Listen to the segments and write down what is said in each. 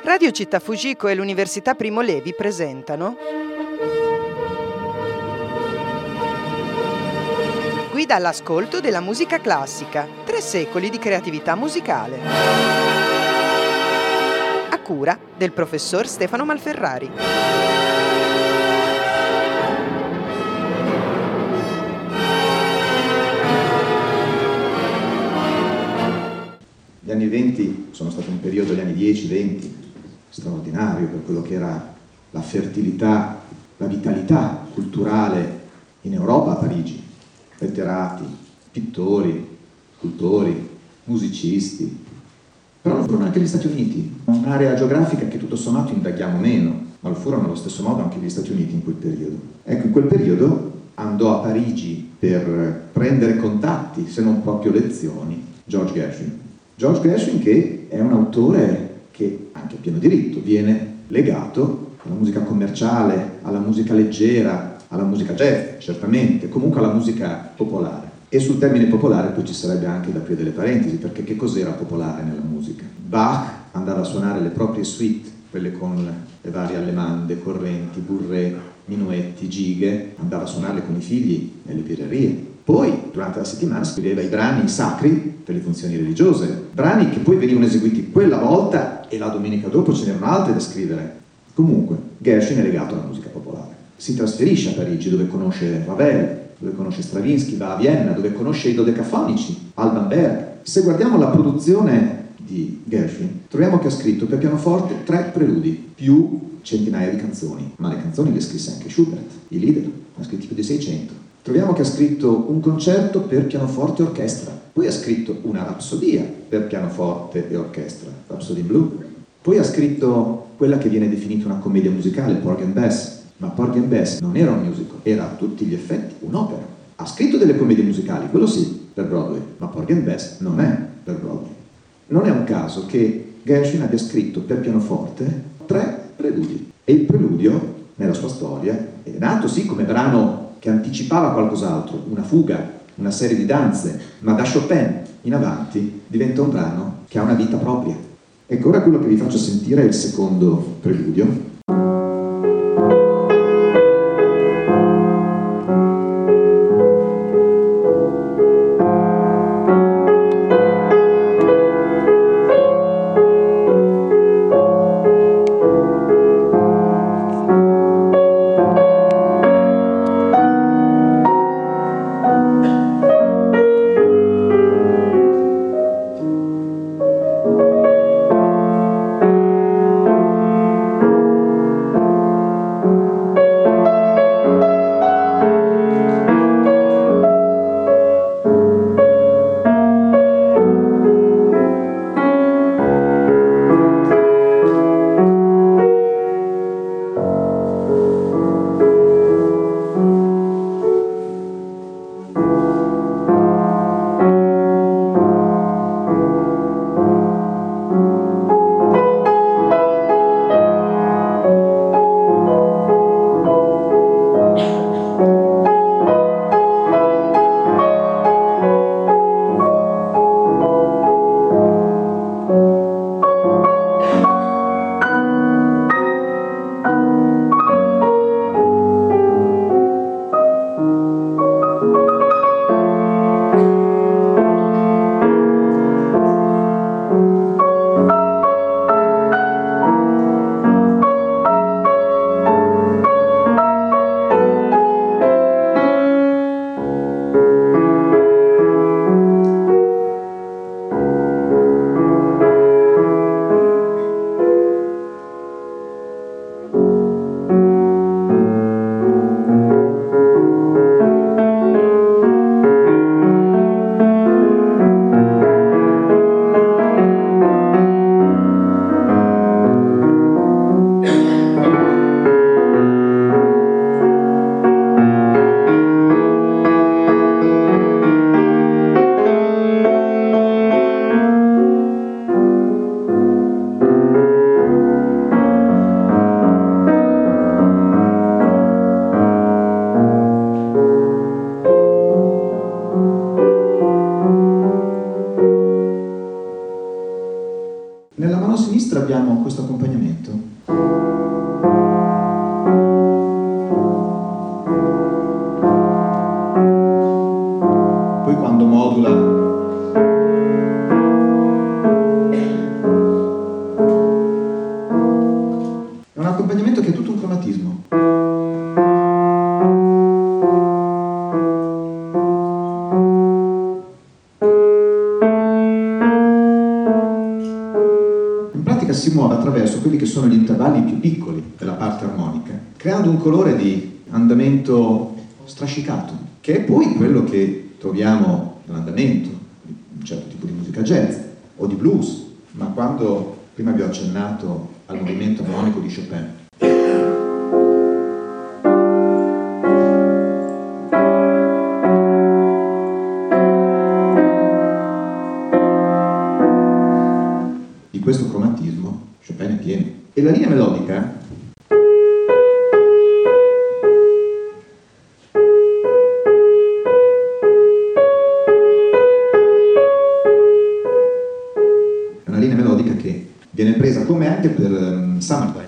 Radio Città Fujiko e l'Università Primo Levi presentano Guida all'ascolto della musica classica, 3 secoli di creatività musicale. A cura del professor Stefano Malferrari. Gli anni 20 sono stati un periodo, gli anni 10-20, straordinario per quello che era la fertilità, la vitalità culturale in Europa, a Parigi. Letterati, pittori, scultori, musicisti. Però lo furono anche gli Stati Uniti, un'area geografica che tutto sommato indaghiamo meno, ma lo furono allo stesso modo anche gli Stati Uniti in quel periodo. Ecco, in quel periodo andò a Parigi per prendere contatti, se non proprio lezioni, George Gershwin. George Gershwin, che è un autore che, anche a pieno diritto, viene legato alla musica commerciale, alla musica leggera, alla musica jazz, certamente, comunque alla musica popolare. E sul termine popolare poi ci sarebbe anche da aprire delle parentesi, perché che cos'era popolare nella musica? Bach andava a suonare le proprie suite, quelle con le varie allemande, correnti, bourrée, minuetti, gighe, andava a suonarle con i figli nelle birrerie. Poi, durante la settimana, scriveva i brani sacri per le funzioni religiose, brani che poi venivano eseguiti quella volta e la domenica dopo ce n'erano altri da scrivere. Comunque, Gershwin è legato alla musica popolare. Si trasferisce a Parigi, dove conosce Ravel, dove conosce Stravinsky, va a Vienna, dove conosce i dodecafonici, Alban Berg. Se guardiamo la produzione di Gershwin, troviamo che ha scritto per pianoforte 3 preludi, più centinaia di canzoni. Ma le canzoni le scrisse anche Schubert, i Lieder, ne ha scritti più di 600. Troviamo che ha scritto un concerto per pianoforte e orchestra, poi ha scritto una rapsodia per pianoforte e orchestra, Rhapsody in Blue. Poi ha scritto quella che viene definita una commedia musicale, Porgy and Bess. Ma Porgy and Bess non era un musical, era a tutti gli effetti un'opera. Ha scritto delle commedie musicali, quello sì, per Broadway, ma Porgy and Bess non è per Broadway. Non è un caso che Gershwin abbia scritto per pianoforte 3 preludi. E il preludio, nella sua storia, è nato sì come brano che anticipava qualcos'altro, una fuga, una serie di danze, ma da Chopin in avanti diventa un brano che ha una vita propria. Ecco, ora quello che vi faccio sentire è il secondo preludio. Nella mano sinistra abbiamo questo accompagnamento. Poi quando modula è un accompagnamento che è tutto un cromatismo. Si muove attraverso quelli che sono gli intervalli più piccoli della parte armonica, creando un colore di andamento strascicato, che è poi quello che troviamo nell'andamento di un certo tipo di musica jazz o di blues, ma quando prima vi ho accennato al movimento armonico di Chopin. Di questo cromatismo Chopin è pieno. E la linea melodica è una linea melodica che viene presa come anche per Summertime.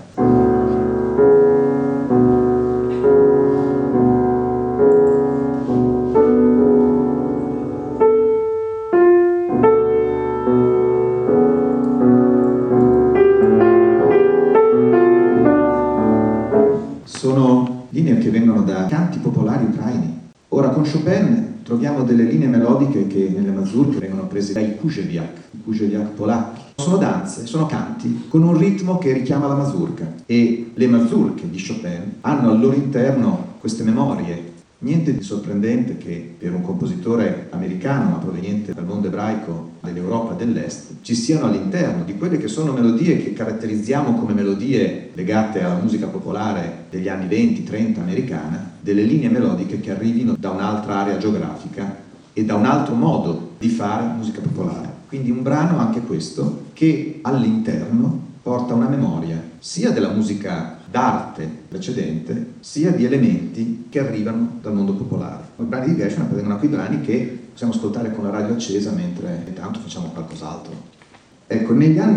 Sono linee che vengono da canti popolari ucraini. Ora con Chopin troviamo delle linee melodiche che nelle mazurche vengono prese dai kuželjak polacchi. Sono danze, sono canti con un ritmo che richiama la mazurka, e le mazurche di Chopin hanno al loro interno queste memorie. Niente di sorprendente che per un compositore americano ma proveniente dal mondo ebraico dell'Europa dell'Est ci siano all'interno di quelle che sono melodie che caratterizziamo come melodie legate alla musica popolare degli anni 20-30 americana, delle linee melodiche che arrivino da un'altra area geografica e da un altro modo di fare musica popolare. Quindi un brano anche questo che all'interno porta una memoria sia della musica d'arte precedente, sia di elementi che arrivano dal mondo popolare. I brani di Gershwin appartengono a quei brani che possiamo ascoltare con la radio accesa mentre intanto facciamo qualcos'altro. Ecco,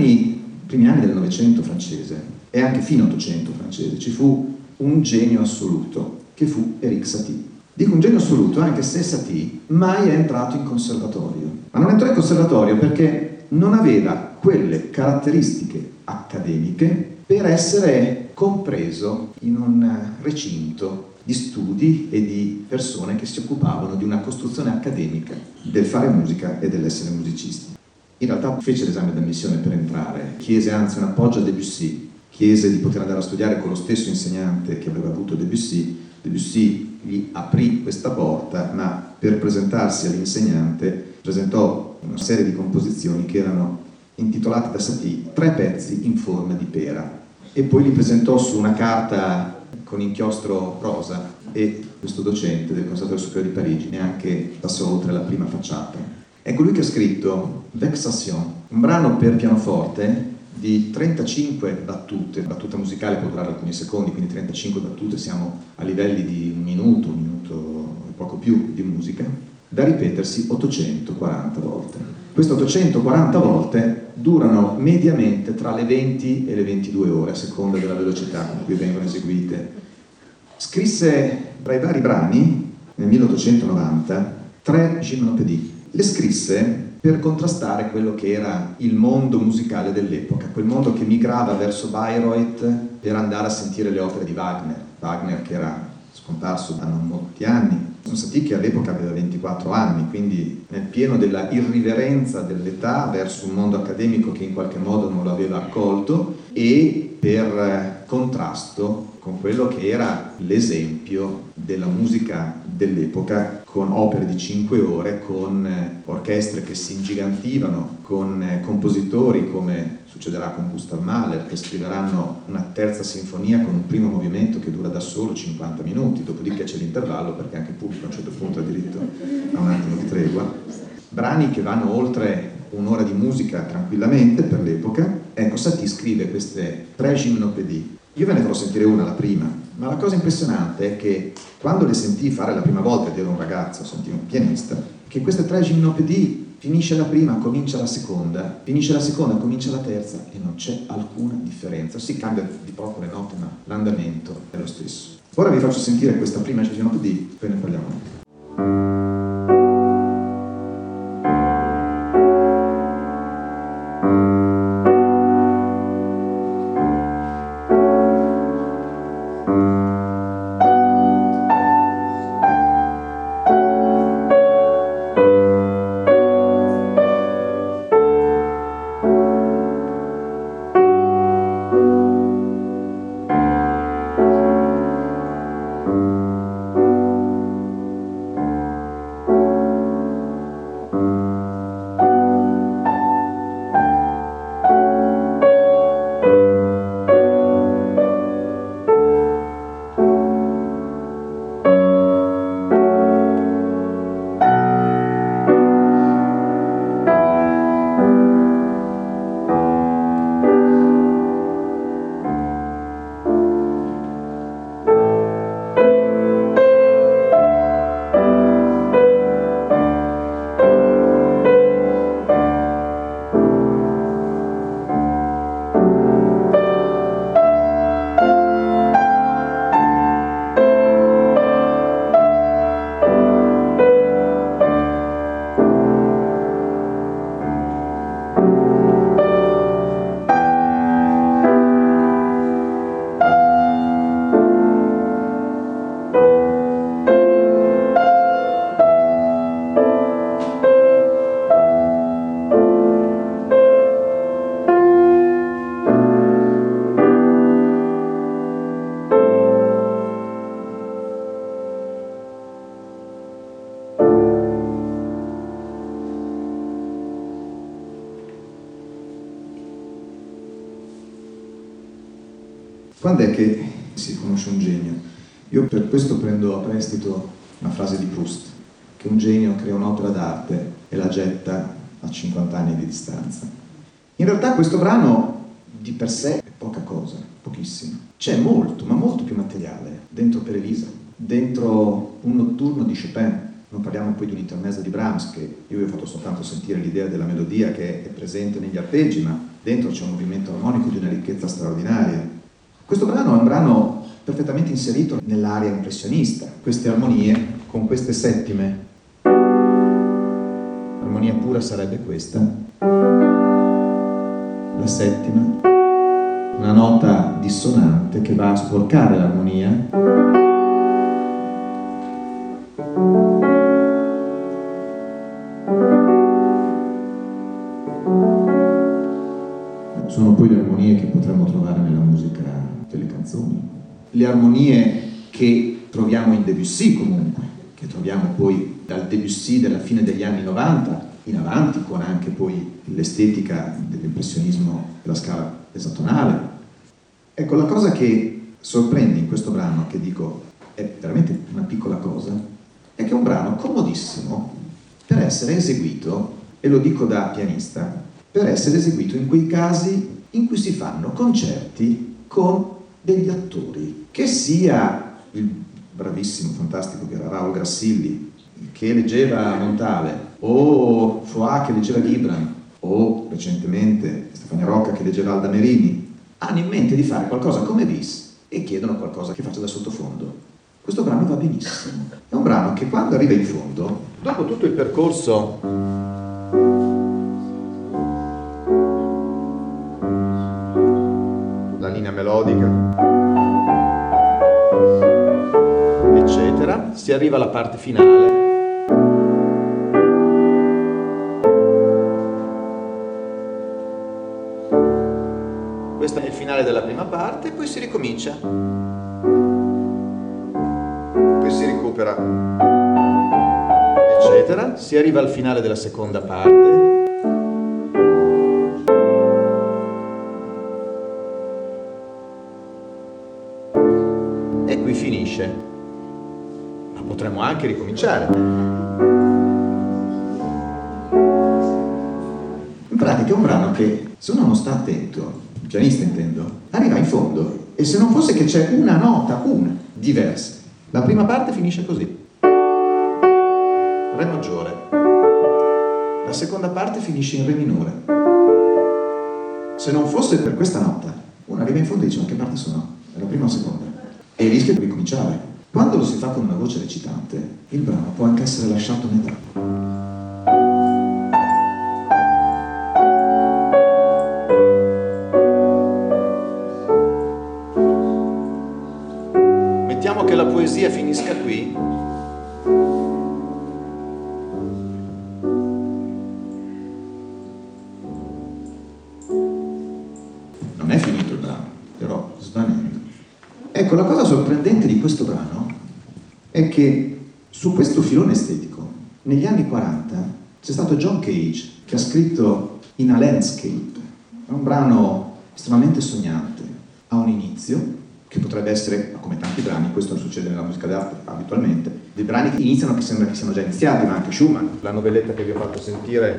primi anni del Novecento francese e anche fine Ottocento francese ci fu un genio assoluto che fu Erik Satie. Dico un genio assoluto anche se Satie mai è entrato in conservatorio. Ma non entrò in conservatorio perché non aveva quelle caratteristiche accademiche per essere compreso in un recinto di studi e di persone che si occupavano di una costruzione accademica del fare musica e dell'essere musicisti. In realtà fece l'esame d'ammissione per entrare, chiese anzi un appoggio a Debussy, chiese di poter andare a studiare con lo stesso insegnante che aveva avuto Debussy. Debussy gli aprì questa porta, ma per presentarsi all'insegnante presentò una serie di composizioni che erano intitolate da Satie 3 pezzi in forma di pera, e poi li presentò su una carta con inchiostro rosa, e questo docente del Conservatorio Superiore di Parigi neanche passò oltre la prima facciata. È colui che ha scritto Vexation, un brano per pianoforte di 35 battute, battuta musicale può durare alcuni secondi, quindi 35 battute, siamo a livelli di un minuto e poco più di musica, da ripetersi 840 volte. Queste 840 volte durano mediamente tra le 20 e le 22 ore, a seconda della velocità con cui vengono eseguite. Scrisse tra i vari brani, nel 1890, 3 gymnopédies. Le scrisse per contrastare quello che era il mondo musicale dell'epoca, quel mondo che migrava verso Bayreuth per andare a sentire le opere di Wagner che era scomparso da non molti anni. Satie che all'epoca aveva 24 anni, quindi nel pieno della irriverenza dell'età verso un mondo accademico che in qualche modo non lo aveva accolto, e per contrasto con quello che era l'esempio della musica dell'epoca, con opere di 5 ore, con orchestre che si ingigantivano, con compositori come succederà con Gustav Mahler, che scriveranno una terza sinfonia con un primo movimento che dura da solo 50 minuti, dopodiché c'è l'intervallo perché anche il pubblico a un certo punto ha diritto a un attimo di tregua. Brani che vanno oltre un'ora di musica tranquillamente per l'epoca. Ecco, Satie scrive queste 3 gymnopédies. Io ve ne farò sentire una, la prima, ma la cosa impressionante è che quando le sentii fare la prima volta, ed ero un ragazzo, sentivo un pianista, che queste 3 gymnopédies Finisce la prima, comincia la seconda, finisce la seconda, comincia la terza e non c'è alcuna differenza. Si cambia di poco le note, ma l'andamento è lo stesso. Ora vi faccio sentire questa prima CCNOPD, poi ne parliamo. Quando è che si conosce un genio? Io per questo prendo a prestito una frase di Proust, che un genio crea un'opera d'arte e la getta a 50 anni di distanza. In realtà questo brano di per sé è poca cosa, pochissimo. C'è molto, ma molto più materiale dentro Per Elisa, dentro un notturno di Chopin. Non parliamo poi di un intermezzo di Brahms, che io vi ho fatto soltanto sentire l'idea della melodia che è presente negli arpeggi, ma dentro c'è un movimento armonico di una ricchezza straordinaria. Questo brano è un brano perfettamente inserito nell'area impressionista. Queste armonie con queste settime. L'armonia pura sarebbe questa. La settima, una nota dissonante che va a sporcare l'armonia. Sono poi le armonie che potremmo trovare nella musica delle canzoni. Le armonie che troviamo in Debussy comunque, che troviamo poi dal Debussy della fine degli anni 90 in avanti, con anche poi l'estetica dell'impressionismo della scala esatonale. Ecco, la cosa che sorprende in questo brano, che dico è veramente una piccola cosa, è che è un brano comodissimo per essere eseguito, e lo dico da pianista, per essere eseguito in quei casi in cui si fanno concerti con degli attori, che sia il bravissimo, fantastico che era Raul Grassilli, che leggeva Montale, o Foà che leggeva Gibran, o recentemente Stefania Rocca che leggeva Alda Merini, hanno in mente di fare qualcosa come bis e chiedono qualcosa che faccia da sottofondo. Questo brano va benissimo. È un brano che quando arriva in fondo, dopo tutto il percorso linea melodica, eccetera, si arriva alla parte finale. Questo è il finale della prima parte, poi si ricomincia, poi si recupera, eccetera, si arriva al finale della seconda parte. E qui finisce, ma potremmo anche ricominciare. In pratica è un brano che, se uno non sta attento, il pianista intendo, arriva in fondo e se non fosse che c'è una nota, una, diversa, la prima parte finisce così. Re maggiore, La seconda parte finisce in re minore. Se non fosse per questa nota, uno arriva in fondo e dice: ma che parte sono? È la prima o la seconda? E rischia di ricominciare. Quando lo si fa con una voce recitante, il brano può anche essere lasciato a metà. Mettiamo che la poesia finisca qui. Non è finito il brano, però svanendo. Ecco, la cosa sorprendente di questo brano è che su questo filone estetico, negli anni 40, c'è stato John Cage che ha scritto In a Landscape. È un brano estremamente sognante. Ha un inizio che potrebbe essere, come tanti brani, questo succede nella musica d'arte abitualmente, dei brani che iniziano che sembra che siano già iniziati, ma anche Schumann, la novelletta che vi ho fatto sentire,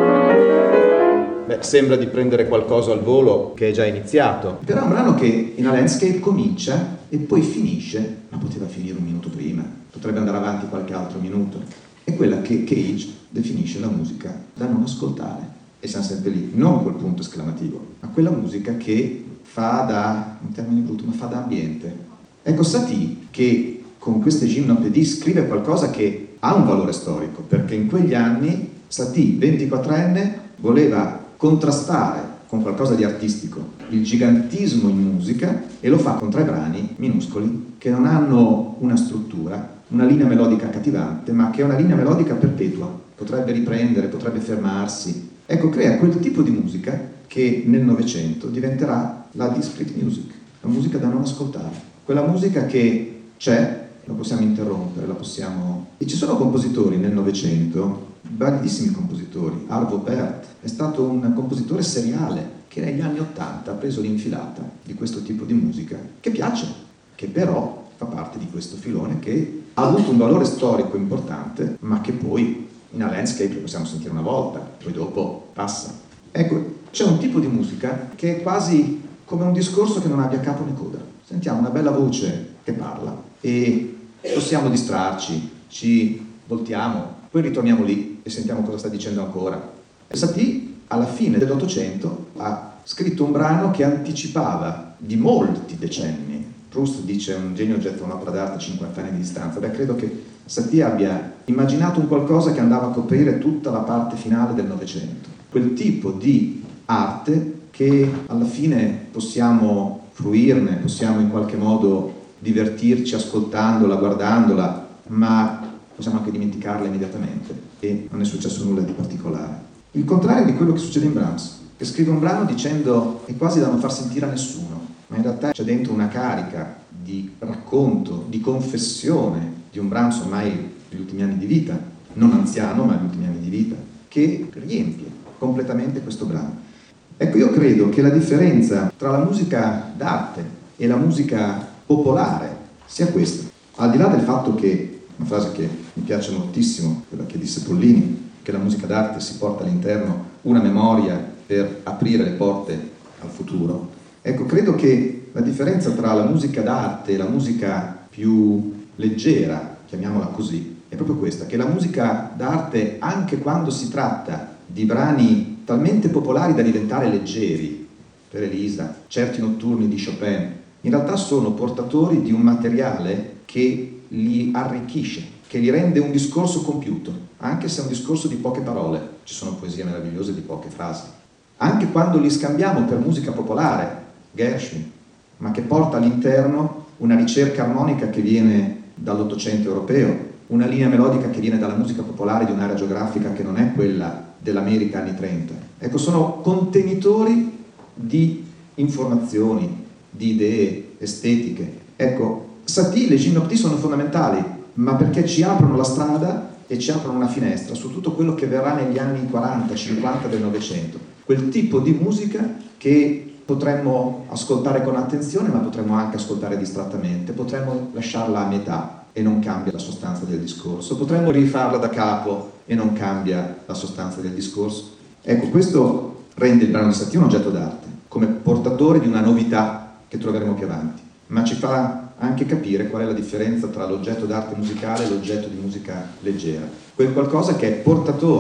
sembra di prendere qualcosa al volo che è già iniziato. Però è un brano che in a Landscape comincia e poi finisce, ma poteva finire un minuto prima, potrebbe andare avanti qualche altro minuto. È quella che Cage definisce la musica da non ascoltare. E siamo sempre lì, non col punto esclamativo, ma quella musica che fa da, un termine brutto, ma fa da ambiente. Ecco, Satie, che con queste gymnopédie scrive qualcosa che ha un valore storico, perché in quegli anni Satie, 24enne, voleva contrastare con qualcosa di artistico il gigantismo in musica e lo fa con 3 brani minuscoli che non hanno una struttura, una linea melodica accattivante, ma che è una linea melodica perpetua, potrebbe riprendere, potrebbe fermarsi. Ecco, crea quel tipo di musica che nel Novecento diventerà la discrete music, la musica da non ascoltare, quella musica che c'è, la possiamo interrompere, la possiamo... E ci sono compositori nel Novecento, validissimi compositori. Arvo Pärt è stato un compositore seriale che negli anni '80 ha preso l'infilata di questo tipo di musica, che piace, che però fa parte di questo filone che ha avuto un valore storico importante, ma che poi in a Landscape lo possiamo sentire una volta, poi dopo passa. Ecco, c'è un tipo di musica che è quasi come un discorso che non abbia capo né coda. Sentiamo una bella voce che parla e possiamo distrarci, ci voltiamo, poi ritorniamo lì e sentiamo cosa sta dicendo ancora. Satie, alla fine dell'Ottocento, ha scritto un brano che anticipava di molti decenni. Proust dice un genio getta un'opera d'arte a 50 anni di distanza. Beh, credo che Satie abbia immaginato un qualcosa che andava a coprire tutta la parte finale del Novecento. Quel tipo di arte che alla fine possiamo fruirne, possiamo in qualche modo divertirci ascoltandola, guardandola, ma possiamo anche dimenticarla immediatamente e non è successo nulla di particolare. Il contrario di quello che succede in Brahms, che scrive un brano dicendo è quasi da non far sentire a nessuno, ma in realtà c'è dentro una carica di racconto, di confessione di un Brahms ormai negli ultimi anni di vita, non anziano ma negli ultimi anni di vita, che riempie completamente questo brano. Ecco, io credo che la differenza tra la musica d'arte e la musica popolare sia questa. Al di là del fatto che, una frase che mi piace moltissimo, quella che disse Pollini, che la musica d'arte si porta all'interno una memoria per aprire le porte al futuro. Ecco, credo che la differenza tra la musica d'arte e la musica più leggera, chiamiamola così, è proprio questa, che la musica d'arte, anche quando si tratta di brani talmente popolari da diventare leggeri, per Elisa, certi notturni di Chopin, in realtà sono portatori di un materiale che li arricchisce, che li rende un discorso compiuto, anche se è un discorso di poche parole. Ci sono poesie meravigliose di poche frasi. Anche quando li scambiamo per musica popolare, Gershwin, ma che porta all'interno una ricerca armonica che viene dall'Ottocento europeo, una linea melodica che viene dalla musica popolare di un'area geografica che non è quella dell'America anni 30. Ecco, sono contenitori di informazioni, di idee estetiche. Ecco, Satie, le gymnopédie sono fondamentali, ma perché ci aprono la strada e ci aprono una finestra su tutto quello che verrà negli anni 40-50 del Novecento. Quel tipo di musica che potremmo ascoltare con attenzione, ma potremmo anche ascoltare distrattamente, potremmo lasciarla a metà e non cambia la sostanza del discorso, potremmo rifarla da capo e non cambia la sostanza del discorso. Ecco, questo rende il brano di Satie un oggetto d'arte, come portatore di una novità che troveremo più avanti, ma ci fa anche capire qual è la differenza tra l'oggetto d'arte musicale e l'oggetto di musica leggera. Quel qualcosa che è portatore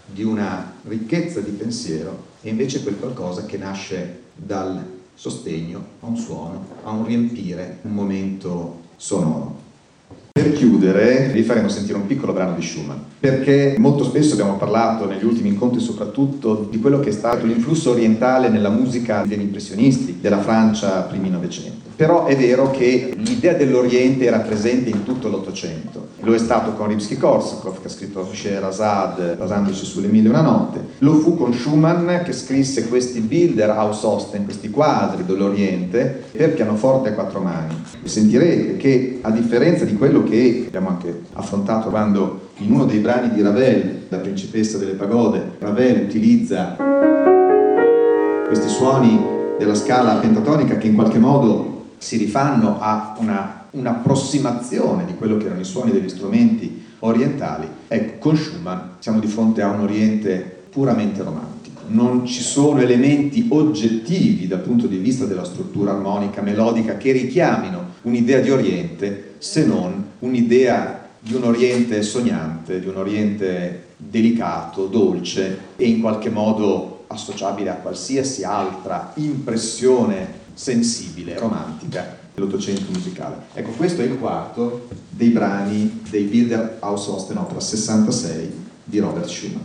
di una ricchezza di pensiero, e invece quel qualcosa che nasce dal sostegno a un suono, a un riempire un momento sonoro. Per chiudere vi faremo sentire un piccolo brano di Schumann, perché molto spesso abbiamo parlato negli ultimi incontri soprattutto di quello che è stato l'influsso orientale nella musica degli impressionisti della Francia primi Novecento. Però è vero che l'idea dell'Oriente era presente in tutto l'Ottocento. Lo è stato con Rimsky-Korsakov, che ha scritto Scheherazade basandosi sulle Mille e una notte. Lo fu con Schumann, che scrisse questi Bilder aus Osten, questi quadri dell'Oriente, per pianoforte a quattro mani. Sentirete che, a differenza di quello che abbiamo anche affrontato quando in uno dei brani di Ravel, La principessa delle pagode, Ravel utilizza questi suoni della scala pentatonica che in qualche modo si rifanno a un'approssimazione di quello che erano i suoni degli strumenti orientali. Ecco, con Schumann siamo di fronte a un Oriente puramente romantico. Non ci sono elementi oggettivi dal punto di vista della struttura armonica, melodica, che richiamino un'idea di Oriente, se non un'idea di un Oriente sognante, di un Oriente delicato, dolce e in qualche modo associabile a qualsiasi altra impressione sensibile, romantica dell'Ottocento musicale. Ecco, questo è il quarto dei brani dei Bilder aus Osten, opera 66 di Robert Schumann.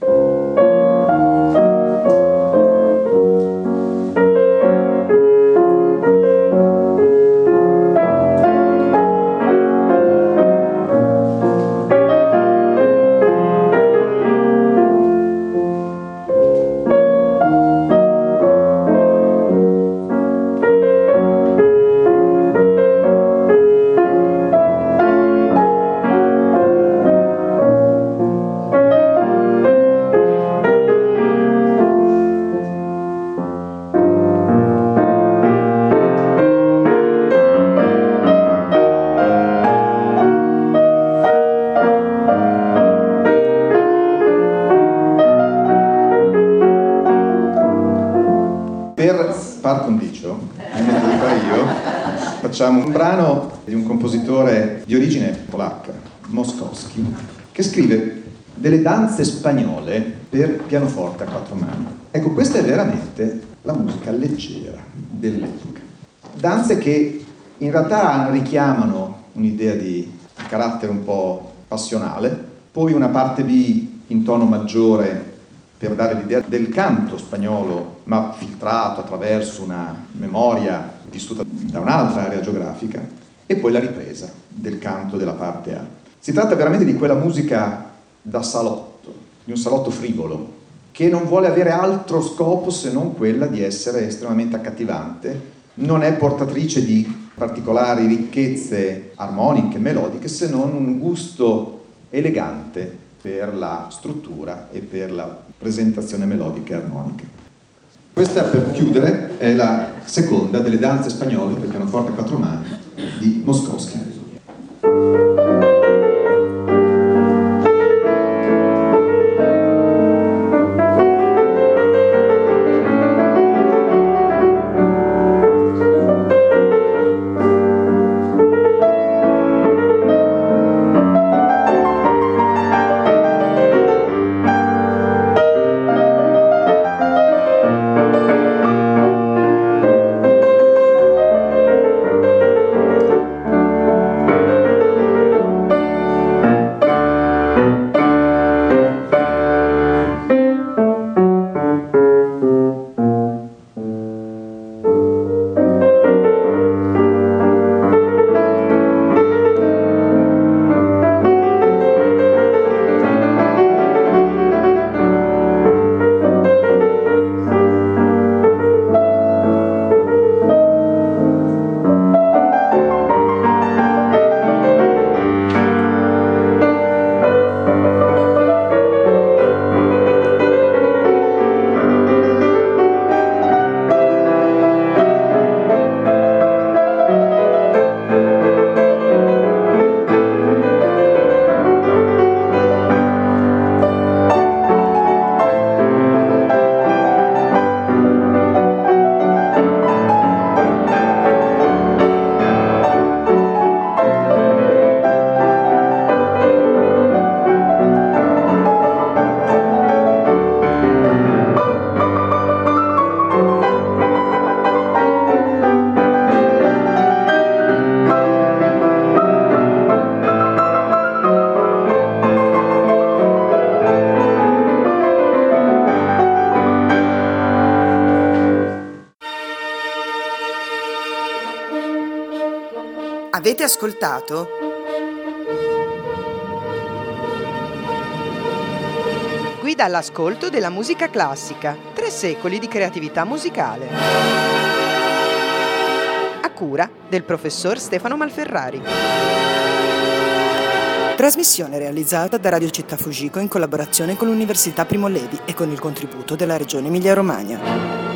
Par condicio, facciamo un brano di un compositore di origine polacca, Moskowski, che scrive delle danze spagnole per pianoforte a quattro mani. Ecco, questa è veramente la musica leggera dell'epoca. Danze che in realtà richiamano un'idea di carattere un po' passionale, poi una parte B in tono maggiore per dare l'idea del canto spagnolo, ma filtrato attraverso una memoria vissuta da un'altra area geografica, e poi la ripresa del canto della parte A. Si tratta veramente di quella musica da salotto, di un salotto frivolo, che non vuole avere altro scopo se non quella di essere estremamente accattivante, non è portatrice di particolari ricchezze armoniche, melodiche, se non un gusto elegante per la struttura e per la presentazione melodica e armonica. Questa, per chiudere, è la seconda delle danze spagnole per pianoforte a quattro mani di Moskowski. Avete ascoltato? Guida all'ascolto della musica classica. 3 secoli di creatività musicale. A cura del professor Stefano Malferrari. Trasmissione realizzata da Radio Città Fujiko in collaborazione con l'Università Primo Levi e con il contributo della Regione Emilia-Romagna.